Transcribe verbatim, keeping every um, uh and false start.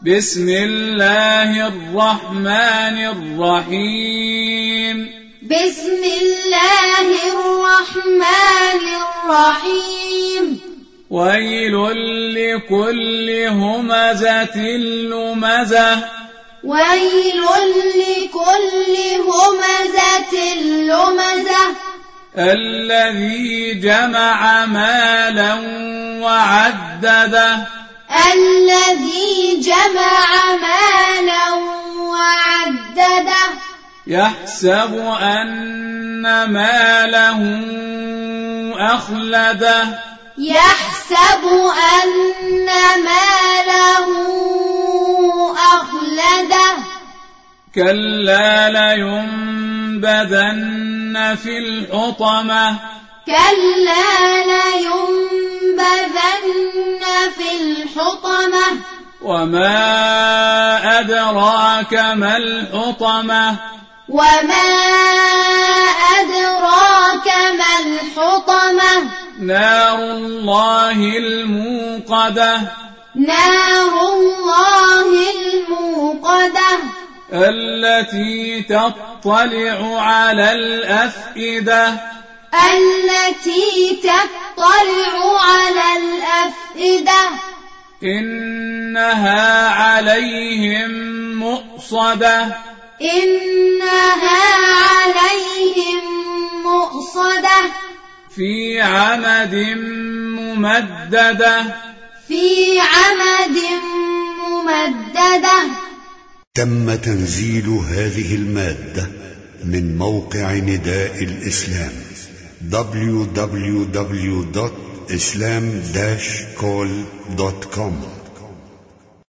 بسم الله الرحمن الرحيم بسم الله الرحمن الرحيم ويل لكل همزة لمزة ويل لكل همزة لمزة الذي جمع مالا وعدده الذي جمع مالا وعدده يحسب أن ماله أخلده يحسب أن ماله أخلده كلا لينبذن في الحطمة كلا لينبذن في الحطمة وما أدراك ما الحطمة وما أدراك ما الحطمة نار الله الموقدة نار الله الموقدة التي تطلع على الأفئدة التي تطلع على الأفئدة إنها عليهم مؤصدة إنها عليهم مؤصدة في عمد ممددة في عمد ممددة. تم تنزيل هذه المادة من موقع نداء الإسلام دبليو دبليو دبليو دوت إسلام داش كول دوت كوم.